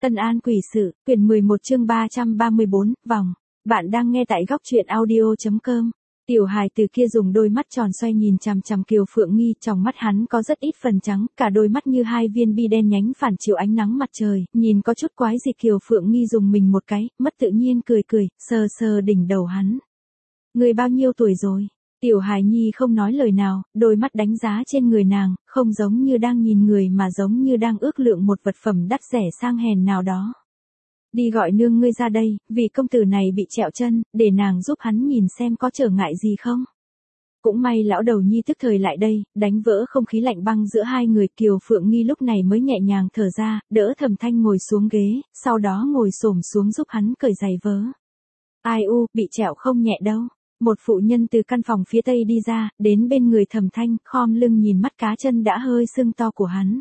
Tân An quỷ sự, quyển 11 chương 334, vòng. Bạn đang nghe tại góc truyện audio.com. Tiểu hài từ kia dùng đôi mắt tròn xoay nhìn chằm chằm Kiều Phượng Nghi, trong mắt hắn có rất ít phần trắng, cả đôi mắt như hai viên bi đen nhánh phản chiếu ánh nắng mặt trời, nhìn có chút quái dị. Kiều Phượng Nghi dùng mình một cái, mất tự nhiên cười cười, sờ sờ đỉnh đầu hắn. Người bao nhiêu tuổi rồi? Tiểu hài nhi không nói lời nào, đôi mắt đánh giá trên người nàng, không giống như đang nhìn người mà giống như đang ước lượng một vật phẩm đắt rẻ sang hèn nào đó. Đi gọi nương ngươi ra đây, vì công tử này bị trẹo chân, để nàng giúp hắn nhìn xem có trở ngại gì không. Cũng may lão đầu nhi tức thời lại đây, đánh vỡ không khí lạnh băng giữa hai người. Kiều Phượng Nghi lúc này mới nhẹ nhàng thở ra, đỡ Thẩm Thanh ngồi xuống ghế, sau đó ngồi xổm xuống giúp hắn cởi giày vớ. Ai u, bị trẹo không nhẹ đâu. Một phụ nhân từ căn phòng phía tây đi ra, đến bên người Thẩm Thanh, khom lưng nhìn mắt cá chân đã hơi sưng to của hắn.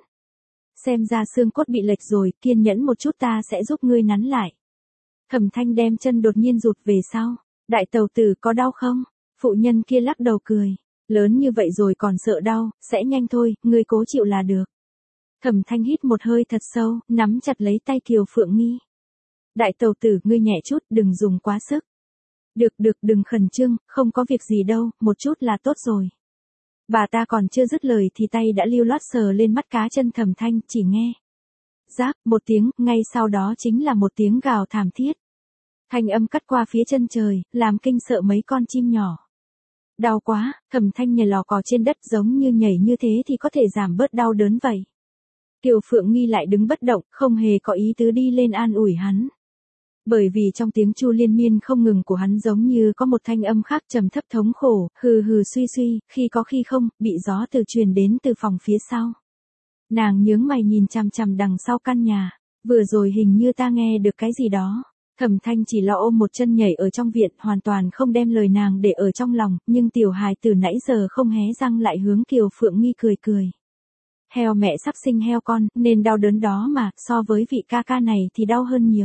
Xem ra xương cốt bị lệch rồi, kiên nhẫn một chút ta sẽ giúp ngươi nắn lại. Thẩm Thanh đem chân đột nhiên rụt về sau. Đại tàu tử có đau không? Phụ nhân kia lắc đầu cười. Lớn như vậy rồi còn sợ đau, sẽ nhanh thôi, ngươi cố chịu là được. Thẩm Thanh hít một hơi thật sâu, nắm chặt lấy tay Kiều Phượng Nghi. Đại tàu tử, ngươi nhẹ chút, đừng dùng quá sức. Được, đừng khẩn trương, không có việc gì đâu, một chút là tốt rồi. Bà ta còn chưa dứt lời thì tay đã lưu loát sờ lên mắt cá chân Thẩm Thanh, chỉ nghe. Rác, một tiếng, ngay sau đó chính là một tiếng gào thảm thiết. Thanh âm cắt qua phía chân trời, làm kinh sợ mấy con chim nhỏ. Đau quá, Thẩm Thanh nhảy lò cò trên đất giống như nhảy như thế thì có thể giảm bớt đau đớn vậy. Kiều Phượng Nghi lại đứng bất động, không hề có ý tứ đi lên an ủi hắn. Bởi vì trong tiếng chu liên miên không ngừng của hắn giống như có một thanh âm khác trầm thấp thống khổ, hừ hừ suy suy, khi có khi không, bị gió từ truyền đến từ phòng phía sau. Nàng nhướng mày nhìn chằm chằm đằng sau căn nhà, vừa rồi hình như ta nghe được cái gì đó. Thẩm Thanh chỉ lo ôm một chân nhảy ở trong viện, hoàn toàn không đem lời nàng để ở trong lòng, nhưng tiểu hài từ nãy giờ không hé răng lại hướng Kiều Phượng Nghi cười cười. Heo mẹ sắp sinh heo con, nên đau đớn đó mà, so với vị ca ca này thì đau hơn nhiều.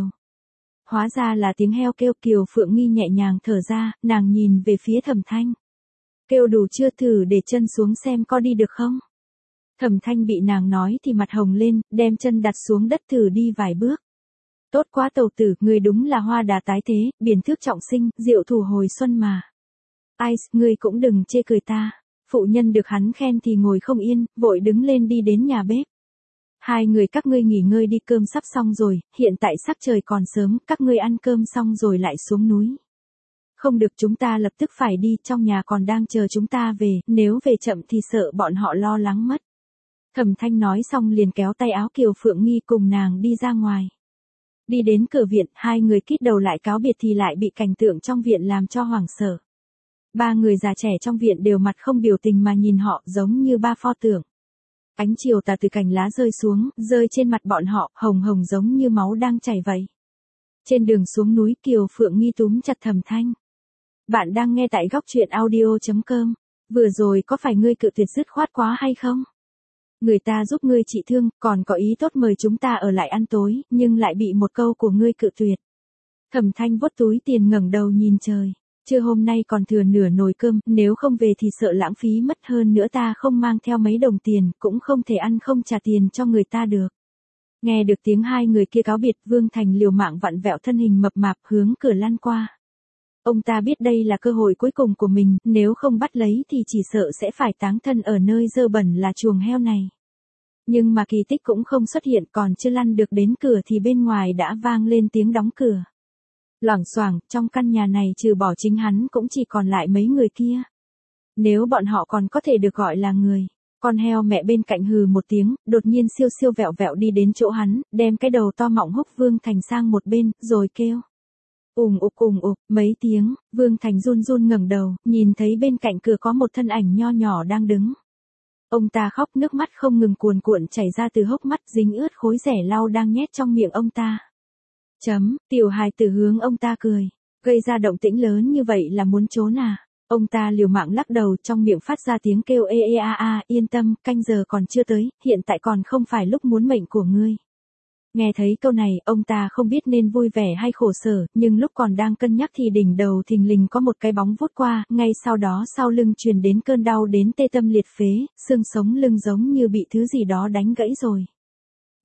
Hóa ra là tiếng heo kêu. Kiều Phượng Nghi nhẹ nhàng thở ra, nàng nhìn về phía Thẩm Thanh. Kêu đủ chưa, thử để chân xuống xem có đi được không? Thẩm Thanh bị nàng nói thì mặt hồng lên, đem chân đặt xuống đất thử đi vài bước. Tốt quá tàu tử, ngươi đúng là hoa đà tái thế, biển thước trọng sinh, diệu thủ hồi xuân mà. Ai, ngươi cũng đừng chê cười ta. Phụ nhân được hắn khen thì ngồi không yên, vội đứng lên đi đến nhà bếp. Hai người các ngươi nghỉ ngơi đi, cơm sắp xong rồi, hiện tại sắc trời còn sớm, các ngươi ăn cơm xong rồi lại xuống núi. Không được, chúng ta lập tức phải đi, trong nhà còn đang chờ chúng ta về, nếu về chậm thì sợ bọn họ lo lắng mất. Thẩm Thanh nói xong liền kéo tay áo Kiều Phượng Nghi cùng nàng đi ra ngoài. Đi đến cửa viện, hai người kít đầu lại cáo biệt thì lại bị cảnh tượng trong viện làm cho hoảng sợ. Ba người già trẻ trong viện đều mặt không biểu tình mà nhìn họ giống như ba pho tượng. Ánh chiều tà từ cành lá rơi xuống, rơi trên mặt bọn họ, hồng hồng giống như máu đang chảy vậy. Trên đường xuống núi, Kiều Phượng Nghi túm chặt Thẩm Thanh. Bạn đang nghe tại góc truyện audio.com. Vừa rồi có phải ngươi cự tuyệt dứt khoát quá hay không? Người ta giúp ngươi trị thương, còn có ý tốt mời chúng ta ở lại ăn tối, nhưng lại bị một câu của ngươi cự tuyệt. Thẩm Thanh vuốt túi tiền ngẩng đầu nhìn trời. Trưa hôm nay còn thừa nửa nồi cơm, nếu không về thì sợ lãng phí mất, hơn nữa ta không mang theo mấy đồng tiền, cũng không thể ăn không trả tiền cho người ta được. Nghe được tiếng hai người kia cáo biệt, Vương Thành liều mạng vặn vẹo thân hình mập mạp hướng cửa lăn qua. Ông ta biết đây là cơ hội cuối cùng của mình, nếu không bắt lấy thì chỉ sợ sẽ phải táng thân ở nơi dơ bẩn là chuồng heo này. Nhưng mà kỳ tích cũng không xuất hiện, còn chưa lăn được đến cửa thì bên ngoài đã vang lên tiếng đóng cửa. Loảng xoảng, trong căn nhà này trừ bỏ chính hắn cũng chỉ còn lại mấy người kia. Nếu bọn họ còn có thể được gọi là người. Con heo mẹ bên cạnh hừ một tiếng, đột nhiên siêu siêu vẹo vẹo đi đến chỗ hắn, đem cái đầu to mọng húc Vương Thành sang một bên, rồi kêu. Ùng ục, mấy tiếng, Vương Thành run run ngẩng đầu, nhìn thấy bên cạnh cửa có một thân ảnh nho nhỏ đang đứng. Ông ta khóc, nước mắt không ngừng cuồn cuộn chảy ra từ hốc mắt, dính ướt khối rẻ lau đang nhét trong miệng ông ta. Tiểu hài tử hướng ông ta cười. Gây ra động tĩnh lớn như vậy là muốn trốn à? Ông ta liều mạng lắc đầu, trong miệng phát ra tiếng kêu ê ê a a, yên tâm, canh giờ còn chưa tới, hiện tại còn không phải lúc muốn mệnh của ngươi. Nghe thấy câu này, ông ta không biết nên vui vẻ hay khổ sở, nhưng lúc còn đang cân nhắc thì đỉnh đầu thình lình có một cái bóng vút qua, ngay sau đó sau lưng truyền đến cơn đau đến tê tâm liệt phế, xương sống lưng giống như bị thứ gì đó đánh gãy rồi.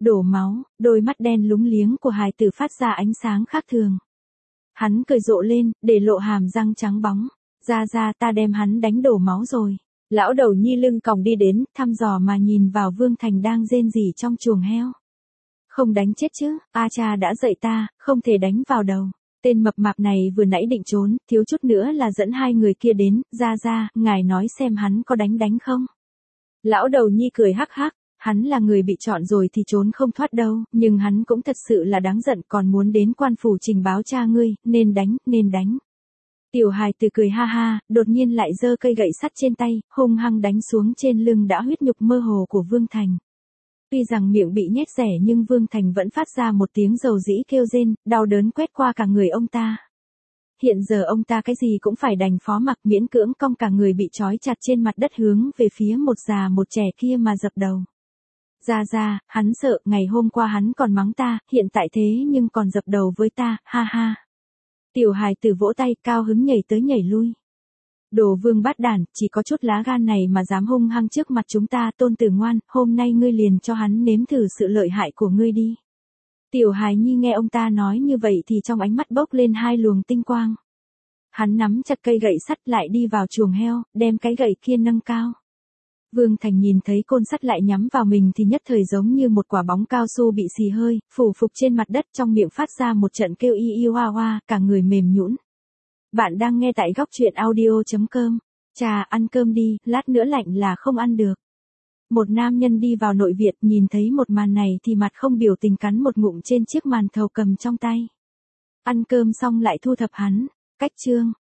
Đổ máu, đôi mắt đen lúng liếng của hài tử phát ra ánh sáng khác thường. Hắn cười rộ lên, để lộ hàm răng trắng bóng. Ra ta đem hắn đánh đổ máu rồi. Lão đầu nhi lưng còng đi đến, thăm dò mà nhìn vào Vương Thành đang rên rỉ trong chuồng heo. Không đánh chết chứ, A cha đã dạy ta, không thể đánh vào đầu. Tên mập mạp này vừa nãy định trốn, thiếu chút nữa là dẫn hai người kia đến, ra, ngài nói xem hắn có đánh không. Lão đầu nhi cười hắc hắc, hắn là người bị chọn rồi thì trốn không thoát đâu, nhưng hắn cũng thật sự là đáng giận còn muốn đến quan phủ trình báo cha ngươi, nên đánh. Tiểu hài tử cười ha ha, đột nhiên lại giơ cây gậy sắt trên tay, hung hăng đánh xuống trên lưng đã huyết nhục mơ hồ của Vương Thành. Tuy rằng miệng bị nhét rẻ nhưng Vương Thành vẫn phát ra một tiếng dầu dĩ kêu rên, đau đớn quét qua cả người ông ta. Hiện giờ ông ta cái gì cũng phải đành phó mặc, miễn cưỡng cong cả người bị trói chặt trên mặt đất hướng về phía một già một trẻ kia mà dập đầu. Ra, hắn sợ, ngày hôm qua hắn còn mắng ta, hiện tại thế nhưng còn dập đầu với ta, ha ha. Tiểu hài tử vỗ tay cao hứng nhảy tới nhảy lui. Đồ Vương bát đản, chỉ có chút lá gan này mà dám hung hăng trước mặt chúng ta, tôn tử ngoan, hôm nay ngươi liền cho hắn nếm thử sự lợi hại của ngươi đi. Tiểu hài nhi nghe ông ta nói như vậy thì trong ánh mắt bốc lên hai luồng tinh quang. Hắn nắm chặt cây gậy sắt lại đi vào chuồng heo, đem cái gậy kia nâng cao. Vương Thành nhìn thấy côn sắt lại nhắm vào mình thì nhất thời giống như một quả bóng cao su bị xì hơi, phủ phục trên mặt đất, trong miệng phát ra một trận kêu y hoa hoa, cả người mềm nhũn. Bạn đang nghe tại góc truyện audio.com. Chà, ăn cơm đi, lát nữa lạnh là không ăn được. Một nam nhân đi vào nội viện, nhìn thấy một màn này thì mặt không biểu tình cắn một ngụm trên chiếc màn thầu cầm trong tay. Ăn cơm xong lại thu thập hắn. Cách chương.